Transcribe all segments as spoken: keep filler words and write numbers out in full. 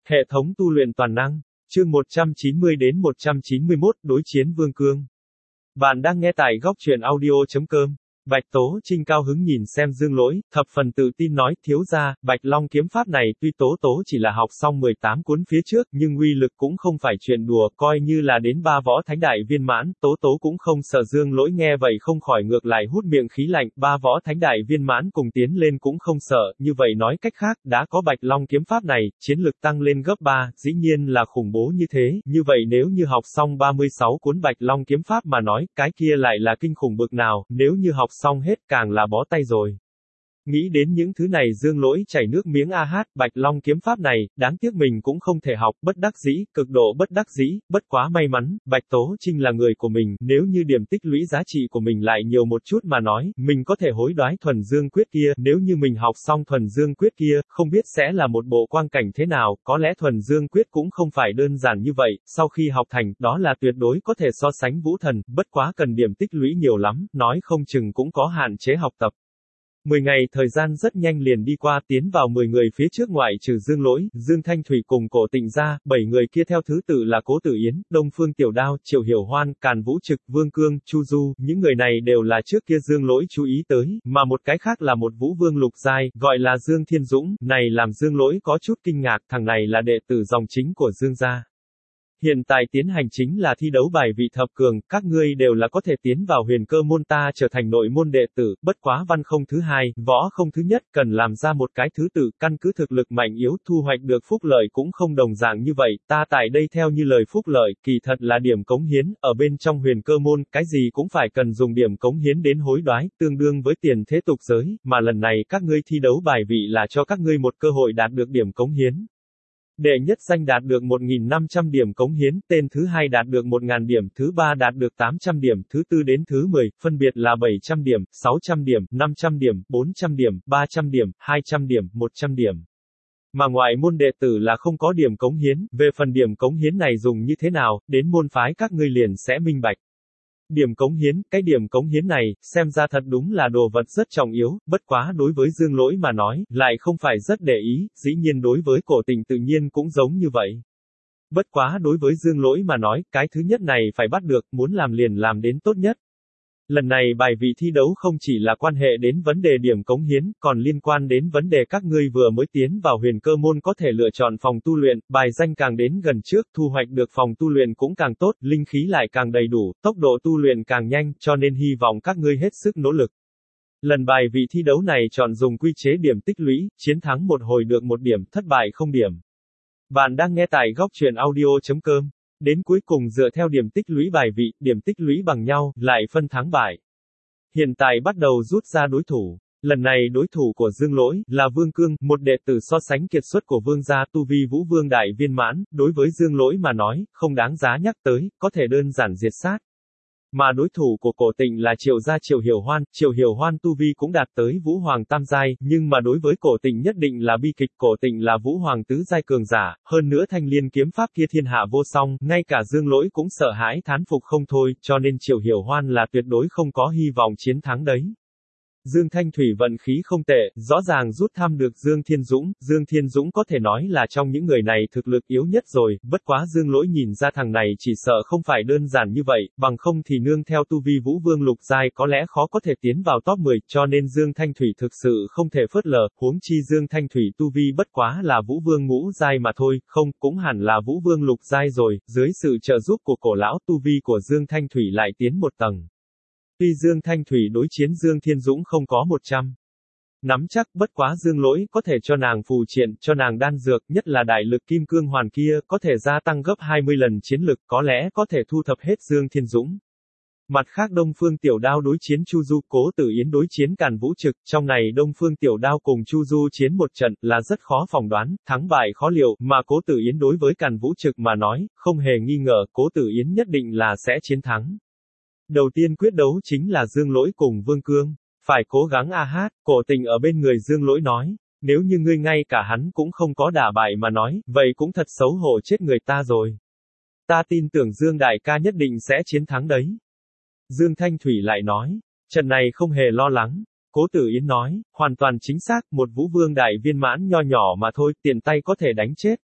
Hệ thống tu luyện toàn năng, chương một trăm chín mươi đến một trăm chín mươi mốt, đối chiến Vương Cương. Bạn đang nghe tại góc truyện audio.com. Bạch Tố Trinh cao hứng nhìn xem Dương Lỗi, thập phần tự tin nói, thiếu gia, Bạch Long kiếm pháp này tuy Tố Tố chỉ là học xong mười tám cuốn phía trước, nhưng uy lực cũng không phải chuyện đùa, coi như là đến ba võ thánh đại viên mãn, Tố Tố cũng không sợ. Dương Lỗi nghe vậy không khỏi ngược lại hút miệng khí lạnh, ba võ thánh đại viên mãn cùng tiến lên cũng không sợ, như vậy nói cách khác, đã có Bạch Long kiếm pháp này, chiến lực tăng lên gấp ba, dĩ nhiên là khủng bố như thế, như vậy nếu như học xong ba mươi sáu cuốn Bạch Long kiếm pháp mà nói, cái kia lại là kinh khủng bực nào, nếu như học xong hết càng là bó tay rồi. Nghĩ đến những thứ này Dương Lỗi chảy nước miếng a hát, Bạch Long kiếm pháp này, đáng tiếc mình cũng không thể học, bất đắc dĩ, cực độ bất đắc dĩ, bất quá may mắn, Bạch Tố Trinh là người của mình, nếu như điểm tích lũy giá trị của mình lại nhiều một chút mà nói, mình có thể hối đoái thuần dương quyết kia, nếu như mình học xong thuần dương quyết kia, không biết sẽ là một bộ quang cảnh thế nào, có lẽ thuần dương quyết cũng không phải đơn giản như vậy, sau khi học thành, đó là tuyệt đối có thể so sánh vũ thần, bất quá cần điểm tích lũy nhiều lắm, nói không chừng cũng có hạn chế học tập. mười ngày thời gian rất nhanh liền đi qua, tiến vào mười người phía trước ngoại trừ Dương Lỗi, Dương Thanh Thủy cùng Cổ Tịnh ra, bảy người kia theo thứ tự là Cố Tử Yến, Đông Phương Tiểu Đao, Triệu Hiểu Hoan, Càn Vũ Trực, Vương Cương, Chu Du, những người này đều là trước kia Dương Lỗi chú ý tới, mà một cái khác là một Vũ Vương lục giai, gọi là Dương Thiên Dũng, này làm Dương Lỗi có chút kinh ngạc, thằng này là đệ tử dòng chính của Dương gia. Hiện tại tiến hành chính là thi đấu bài vị thập cường, các ngươi đều là có thể tiến vào huyền cơ môn ta trở thành nội môn đệ tử, bất quá văn không thứ hai, võ không thứ nhất, cần làm ra một cái thứ tự, căn cứ thực lực mạnh yếu thu hoạch được phúc lợi cũng không đồng dạng như vậy, ta tại đây theo như lời phúc lợi, kỳ thật là điểm cống hiến, ở bên trong huyền cơ môn, cái gì cũng phải cần dùng điểm cống hiến đến hối đoái, tương đương với tiền thế tục giới, mà lần này các ngươi thi đấu bài vị là cho các ngươi một cơ hội đạt được điểm cống hiến. Đệ nhất danh đạt được một nghìn năm trăm điểm cống hiến, tên thứ hai đạt được một nghìn điểm, thứ ba đạt được tám trăm điểm, thứ tư đến thứ mười, phân biệt là bảy trăm điểm, sáu trăm điểm, năm trăm điểm, bốn trăm điểm, ba trăm điểm, hai trăm điểm, một trăm điểm. Mà ngoại môn đệ tử là không có điểm cống hiến, về phần điểm cống hiến này dùng như thế nào, đến môn phái các ngươi liền sẽ minh bạch. Điểm cống hiến, cái điểm cống hiến này, xem ra thật đúng là đồ vật rất trọng yếu, bất quá đối với Dương Lỗi mà nói, lại không phải rất để ý, dĩ nhiên đối với Cổ Tịnh tự nhiên cũng giống như vậy. Bất quá đối với Dương Lỗi mà nói, cái thứ nhất này phải bắt được, muốn làm liền làm đến tốt nhất. Lần này bài vị thi đấu không chỉ là quan hệ đến vấn đề điểm cống hiến, còn liên quan đến vấn đề các ngươi vừa mới tiến vào huyền cơ môn có thể lựa chọn phòng tu luyện, bài danh càng đến gần trước, thu hoạch được phòng tu luyện cũng càng tốt, linh khí lại càng đầy đủ, tốc độ tu luyện càng nhanh, cho nên hy vọng các ngươi hết sức nỗ lực. Lần bài vị thi đấu này chọn dùng quy chế điểm tích lũy, chiến thắng một hồi được một điểm, thất bại không điểm. Bạn đang nghe tại góc truyện audio.com. Đến cuối cùng dựa theo điểm tích lũy bài vị, điểm tích lũy bằng nhau, lại phân thắng bại. Hiện tại bắt đầu rút ra đối thủ. Lần này đối thủ của Dương Lỗi, là Vương Cương, một đệ tử so sánh kiệt xuất của Vương gia tu vi Vũ Vương đại viên mãn, đối với Dương Lỗi mà nói, không đáng giá nhắc tới, có thể đơn giản diệt sát. Mà đối thủ của Cổ Tịnh là Triệu gia Triệu Hiểu Hoan, Triệu Hiểu Hoan tu vi cũng đạt tới Vũ Hoàng tam giai, nhưng mà đối với Cổ Tịnh nhất định là bi kịch, Cổ Tịnh là Vũ Hoàng tứ giai cường giả, hơn nữa thanh liên kiếm pháp kia thiên hạ vô song, ngay cả Dương Lỗi cũng sợ hãi thán phục không thôi, cho nên Triệu Hiểu Hoan là tuyệt đối không có hy vọng chiến thắng đấy. Dương Thanh Thủy vận khí không tệ, rõ ràng rút thăm được Dương Thiên Dũng, Dương Thiên Dũng có thể nói là trong những người này thực lực yếu nhất rồi, bất quá Dương Lỗi nhìn ra thằng này chỉ sợ không phải đơn giản như vậy, bằng không thì nương theo tu vi Vũ Vương lục giai có lẽ khó có thể tiến vào top mười, cho nên Dương Thanh Thủy thực sự không thể phớt lờ, huống chi Dương Thanh Thủy tu vi bất quá là Vũ Vương ngũ giai mà thôi, không, cũng hẳn là Vũ Vương lục giai rồi, dưới sự trợ giúp của cổ lão tu vi của Dương Thanh Thủy lại tiến một tầng. Tuy Dương Thanh Thủy đối chiến Dương Thiên Dũng không có một trăm nắm chắc, bất quá Dương Lỗi có thể cho nàng phù triện, cho nàng đan dược, nhất là đại lực kim cương hoàn kia, có thể gia tăng gấp hai mươi lần chiến lực, có lẽ có thể thu thập hết Dương Thiên Dũng. Mặt khác Đông Phương Tiểu Đao đối chiến Chu Du, Cố Tử Yến đối chiến Càn Vũ Trực, trong này Đông Phương Tiểu Đao cùng Chu Du chiến một trận, là rất khó phỏng đoán, thắng bại khó liệu, mà Cố Tử Yến đối với Càn Vũ Trực mà nói, không hề nghi ngờ, Cố Tử Yến nhất định là sẽ chiến thắng. Đầu tiên quyết đấu chính là Dương Lỗi cùng Vương Cương. Phải cố gắng a hát, Cổ Tịnh ở bên người Dương Lỗi nói, nếu như ngươi ngay cả hắn cũng không có đả bại mà nói, vậy cũng thật xấu hổ chết người ta rồi. Ta tin tưởng Dương đại ca nhất định sẽ chiến thắng đấy. Dương Thanh Thủy lại nói, trận này không hề lo lắng. Cố Tử Yến nói, hoàn toàn chính xác, một Vũ Vương đại viên mãn nho nhỏ mà thôi, tiện tay có thể đánh chết.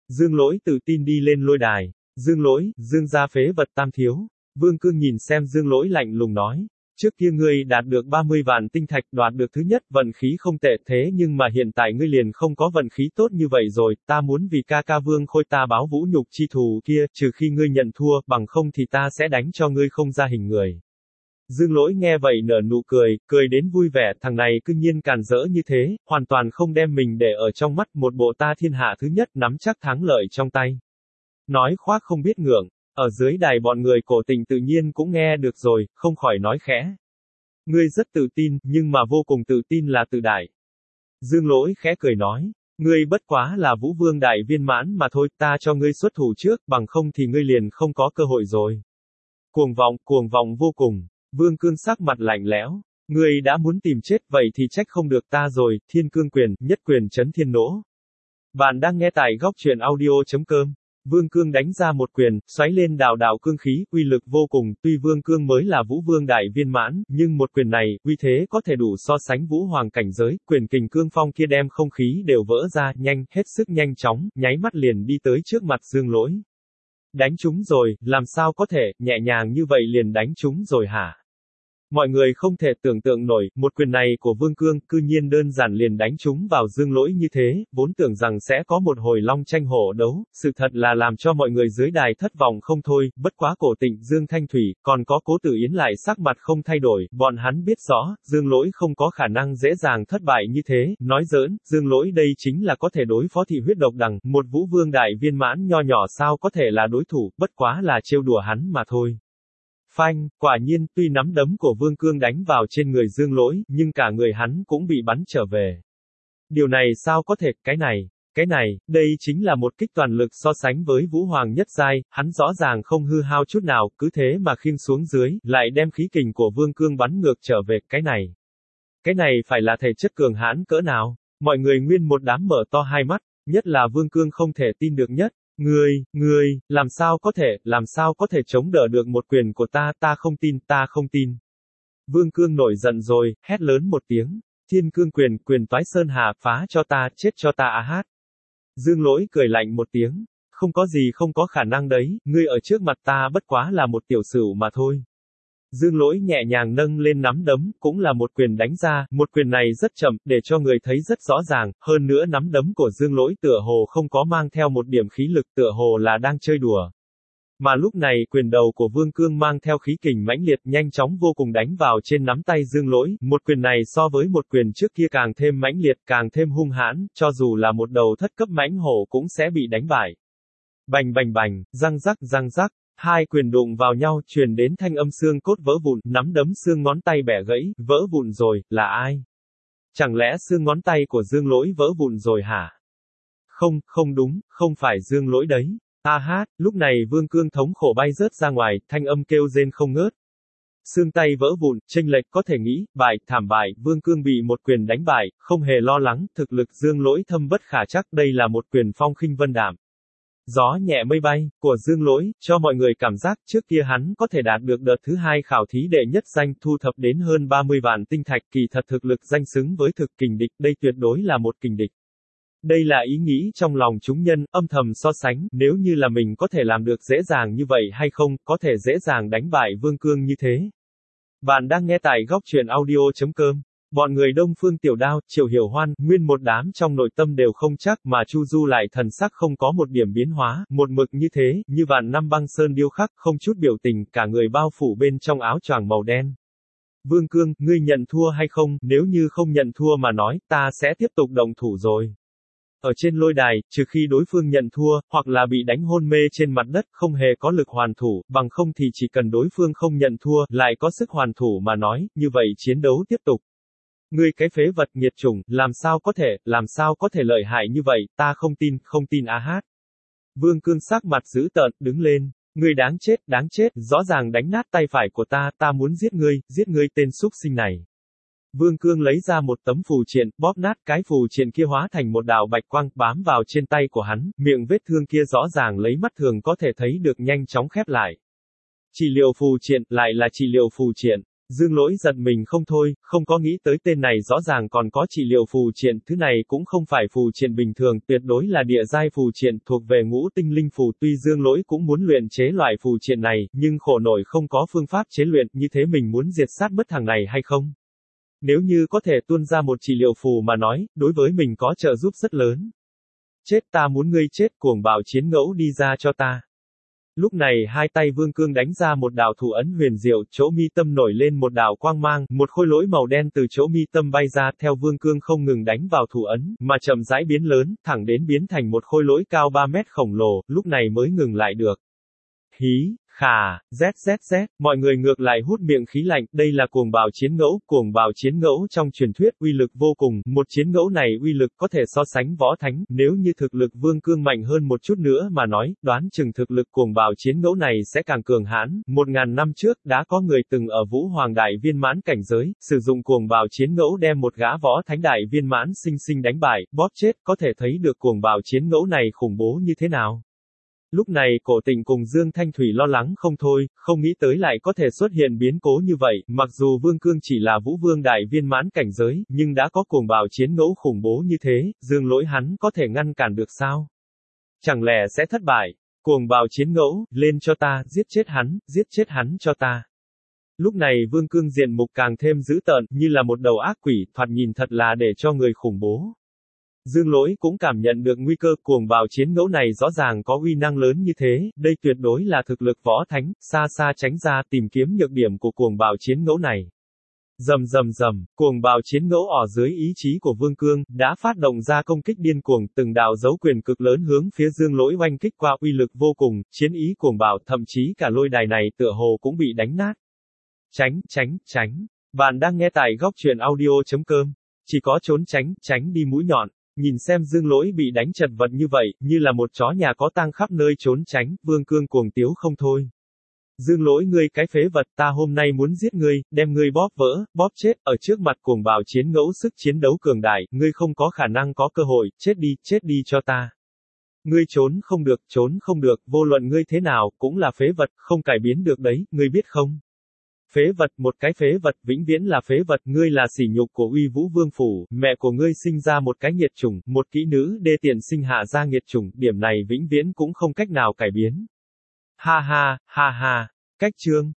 Dương Lỗi tự tin đi lên lôi đài. Dương Lỗi, Dương gia phế vật tam thiếu. Vương Cương nhìn xem Dương Lỗi lạnh lùng nói. Trước kia ngươi đạt được ba mươi vạn tinh thạch, đoạt được thứ nhất, vận khí không tệ, thế nhưng mà hiện tại ngươi liền không có vận khí tốt như vậy rồi, ta muốn vì ca ca Vương Khôi ta báo vũ nhục chi thù kia, trừ khi ngươi nhận thua, bằng không thì ta sẽ đánh cho ngươi không ra hình người. Dương Lỗi nghe vậy nở nụ cười, cười đến vui vẻ, thằng này cư nhiên càn rỡ như thế, hoàn toàn không đem mình để ở trong mắt, một bộ ta thiên hạ thứ nhất nắm chắc thắng lợi trong tay. Nói khoác không biết ngượng. Ở dưới đài bọn người cổ tình tự nhiên cũng nghe được rồi, không khỏi nói khẽ. Ngươi rất tự tin, nhưng mà vô cùng tự tin là tự đại. Dương Lỗi khẽ cười nói. Ngươi bất quá là Vũ Vương đại viên mãn mà thôi, ta cho ngươi xuất thủ trước, bằng không thì ngươi liền không có cơ hội rồi. Cuồng vọng, cuồng vọng vô cùng. Vương Cương sắc mặt lạnh lẽo. Ngươi đã muốn tìm chết, vậy thì trách không được ta rồi, thiên cương quyền, nhất quyền chấn thiên nỗ. Bạn đang nghe tại góc truyện audio.com. Vương Cương đánh ra một quyền, xoáy lên đạo đạo cương khí, uy lực vô cùng, tuy Vương Cương mới là Vũ Vương đại viên mãn, nhưng một quyền này, uy thế có thể đủ so sánh Vũ Hoàng cảnh giới, quyền kình cương phong kia đem không khí đều vỡ ra, nhanh, hết sức nhanh chóng, nháy mắt liền đi tới trước mặt Dương Lỗi. Đánh trúng rồi, làm sao có thể, nhẹ nhàng như vậy liền đánh trúng rồi hả? Mọi người không thể tưởng tượng nổi, một quyền này của Vương Cương, cư nhiên đơn giản liền đánh trúng vào Dương Lỗi như thế, vốn tưởng rằng sẽ có một hồi long tranh hổ đấu, sự thật là làm cho mọi người dưới đài thất vọng không thôi, bất quá Cổ Tịnh, Dương Thanh Thủy, còn có Cố Tử Yến lại sắc mặt không thay đổi, bọn hắn biết rõ, Dương Lỗi không có khả năng dễ dàng thất bại như thế, nói giỡn, Dương Lỗi đây chính là có thể đối phó thị huyết độc đằng, một Vũ Vương đại viên mãn nho nhỏ sao có thể là đối thủ, bất quá là trêu đùa hắn mà thôi. Phanh, quả nhiên, tuy nắm đấm của Vương Cương đánh vào trên người Dương Lỗi, nhưng cả người hắn cũng bị bắn trở về. Điều này sao có thể, cái này, cái này, đây chính là một kích toàn lực so sánh với Vũ Hoàng nhất giai, hắn rõ ràng không hư hao chút nào, cứ thế mà khiêng xuống dưới, lại đem khí kình của Vương Cương bắn ngược trở về, cái này. Cái này phải là thể chất cường hãn cỡ nào, mọi người nguyên một đám mở to hai mắt, nhất là Vương Cương không thể tin được nhất. Ngươi, ngươi, làm sao có thể, làm sao có thể chống đỡ được một quyền của ta, ta không tin, ta không tin. Vương Cương nổi giận rồi, hét lớn một tiếng. Thiên cương quyền, quyền toái sơn hà, phá cho ta, chết cho ta a hát. Dương Lỗi cười lạnh một tiếng. Không có gì không có khả năng đấy, ngươi ở trước mặt ta bất quá là một tiểu sửu mà thôi. Dương Lỗi nhẹ nhàng nâng lên nắm đấm, cũng là một quyền đánh ra, một quyền này rất chậm, để cho người thấy rất rõ ràng, hơn nữa nắm đấm của Dương Lỗi tựa hồ không có mang theo một điểm khí lực, tựa hồ là đang chơi đùa. Mà lúc này, quyền đầu của Vương Cương mang theo khí kình mãnh liệt, nhanh chóng vô cùng đánh vào trên nắm tay Dương Lỗi, một quyền này so với một quyền trước kia càng thêm mãnh liệt, càng thêm hung hãn, cho dù là một đầu thất cấp mãnh hổ cũng sẽ bị đánh bại. Bành bành bành, răng rắc răng rắc. Hai quyền đụng vào nhau, truyền đến thanh âm xương cốt vỡ vụn, nắm đấm xương ngón tay bẻ gãy, vỡ vụn rồi, là ai? Chẳng lẽ xương ngón tay của Dương Lỗi vỡ vụn rồi hả? Không, không đúng, không phải Dương Lỗi đấy. A hát, lúc này Vương Cương thống khổ bay rớt ra ngoài, thanh âm kêu rên không ngớt. Xương tay vỡ vụn, chênh lệch có thể nghĩ, bại, thảm bại, Vương Cương bị một quyền đánh bại, không hề lo lắng, thực lực Dương Lỗi thâm bất khả trắc, đây là một quyền phong khinh vân đạm. Gió nhẹ mây bay, của Dương Lỗi, cho mọi người cảm giác trước kia hắn có thể đạt được đợt thứ hai khảo thí đệ nhất danh thu thập đến hơn ba mươi vạn tinh thạch, kỳ thật thực lực danh xứng với thực kình địch, đây tuyệt đối là một kình địch. Đây là ý nghĩ trong lòng chúng nhân, âm thầm so sánh, nếu như là mình có thể làm được dễ dàng như vậy hay không, có thể dễ dàng đánh bại Vương Cương như thế. Bạn đang nghe tại góc truyện audio.com. Bọn người Đông Phương Tiểu Đao, Triệu Hiểu Hoan, nguyên một đám trong nội tâm đều không chắc, mà Chu Du lại thần sắc không có một điểm biến hóa, một mực như thế, như vạn năm băng sơn điêu khắc, không chút biểu tình, cả người bao phủ bên trong áo choàng màu đen. Vương Cương, ngươi nhận thua hay không, nếu như không nhận thua mà nói, ta sẽ tiếp tục động thủ rồi. Ở trên lôi đài, trừ khi đối phương nhận thua, hoặc là bị đánh hôn mê trên mặt đất, không hề có lực hoàn thủ, bằng không thì chỉ cần đối phương không nhận thua, lại có sức hoàn thủ mà nói, như vậy chiến đấu tiếp tục. Ngươi cái phế vật nghiệt chủng, làm sao có thể, làm sao có thể lợi hại như vậy, ta không tin, không tin a hát. Vương Cương sắc mặt dữ tợn, đứng lên. Ngươi đáng chết, đáng chết, rõ ràng đánh nát tay phải của ta, ta muốn giết ngươi, giết ngươi tên súc sinh này. Vương Cương lấy ra một tấm phù triện, bóp nát cái phù triện kia hóa thành một đạo bạch quang, bám vào trên tay của hắn, miệng vết thương kia rõ ràng lấy mắt thường có thể thấy được nhanh chóng khép lại. Trị liệu phù triện, lại là trị liệu phù triện. Dương Lỗi giật mình không thôi, không có nghĩ tới tên này rõ ràng còn có trị liệu phù triện, thứ này cũng không phải phù triện bình thường, tuyệt đối là địa giai phù triện, thuộc về ngũ tinh linh phù, tuy Dương Lỗi cũng muốn luyện chế loại phù triện này, nhưng khổ nổi không có phương pháp chế luyện, như thế mình muốn diệt sát mất thằng này hay không? Nếu như có thể tuôn ra một trị liệu phù mà nói, đối với mình có trợ giúp rất lớn. Chết, ta muốn ngươi chết, cuồng bạo chiến ngẫu đi ra cho ta. Lúc này hai tay Vương Cương đánh ra một đạo thủ ấn huyền diệu, chỗ mi tâm nổi lên một đạo quang mang, một khối lỗi màu đen từ chỗ mi tâm bay ra, theo Vương Cương không ngừng đánh vào thủ ấn, mà chậm rãi biến lớn, thẳng đến biến thành một khối lỗi cao ba mét khổng lồ, lúc này mới ngừng lại được. Hí, khà, z z z, mọi người ngược lại hút miệng khí lạnh, đây là cuồng bạo chiến ngẫu, cuồng bạo chiến ngẫu trong truyền thuyết, uy lực vô cùng, một chiến ngẫu này uy lực có thể so sánh võ thánh, nếu như thực lực Vương Cương mạnh hơn một chút nữa mà nói, đoán chừng thực lực cuồng bạo chiến ngẫu này sẽ càng cường hãn, một ngàn năm trước, đã có người từng ở Vũ Hoàng Đại viên mãn cảnh giới, sử dụng cuồng bạo chiến ngẫu đem một gã võ thánh đại viên mãn sinh sinh đánh bại, bóp chết, có thể thấy được cuồng bạo chiến ngẫu này khủng bố như thế nào. Lúc này Cổ Tịnh cùng Dương Thanh Thủy lo lắng không thôi, không nghĩ tới lại có thể xuất hiện biến cố như vậy, mặc dù Vương Cương chỉ là Vũ Vương đại viên mãn cảnh giới, nhưng đã có cuồng bạo chiến ngẫu khủng bố như thế, Dương Lỗi hắn có thể ngăn cản được sao? Chẳng lẽ sẽ thất bại? Cuồng bạo chiến ngẫu, lên cho ta, giết chết hắn, giết chết hắn cho ta. Lúc này Vương Cương diện mục càng thêm dữ tợn, như là một đầu ác quỷ, thoạt nhìn thật là để cho người khủng bố. Dương Lỗi cũng cảm nhận được nguy cơ, cuồng bạo chiến ngẫu này rõ ràng có uy năng lớn như thế, đây tuyệt đối là thực lực võ thánh, xa xa tránh ra tìm kiếm nhược điểm của cuồng bạo chiến ngẫu này. Rầm rầm rầm, cuồng bạo chiến ngẫu ở dưới ý chí của Vương Cương, đã phát động ra công kích điên cuồng, từng đạo dấu quyền cực lớn hướng phía Dương Lỗi oanh kích qua, uy lực vô cùng, chiến ý cuồng bạo, thậm chí cả lôi đài này tựa hồ cũng bị đánh nát. Tránh, tránh, tránh. Bạn đang nghe tại góc truyện audio chấm com. Chỉ có trốn tránh, tránh đi mũi nhọn. Nhìn xem Dương Lỗi bị đánh chật vật như vậy, như là một chó nhà có tang khắp nơi trốn tránh, Vương Cương cuồng tiếu không thôi. Dương Lỗi, ngươi cái phế vật, ta hôm nay muốn giết ngươi, đem ngươi bóp vỡ, bóp chết, ở trước mặt cuồng bạo chiến ngẫu sức chiến đấu cường đại, ngươi không có khả năng có cơ hội, chết đi, chết đi cho ta. Ngươi trốn không được, trốn không được, vô luận ngươi thế nào, cũng là phế vật, không cải biến được đấy, ngươi biết không? Phế vật, một cái phế vật, vĩnh viễn là phế vật, ngươi là sỉ nhục của Uy Vũ Vương Phủ, mẹ của ngươi sinh ra một cái nghiệt chủng, một kỹ nữ đê tiện sinh hạ ra nghiệt chủng, điểm này vĩnh viễn cũng không cách nào cải biến. Ha ha, ha ha, cách chương.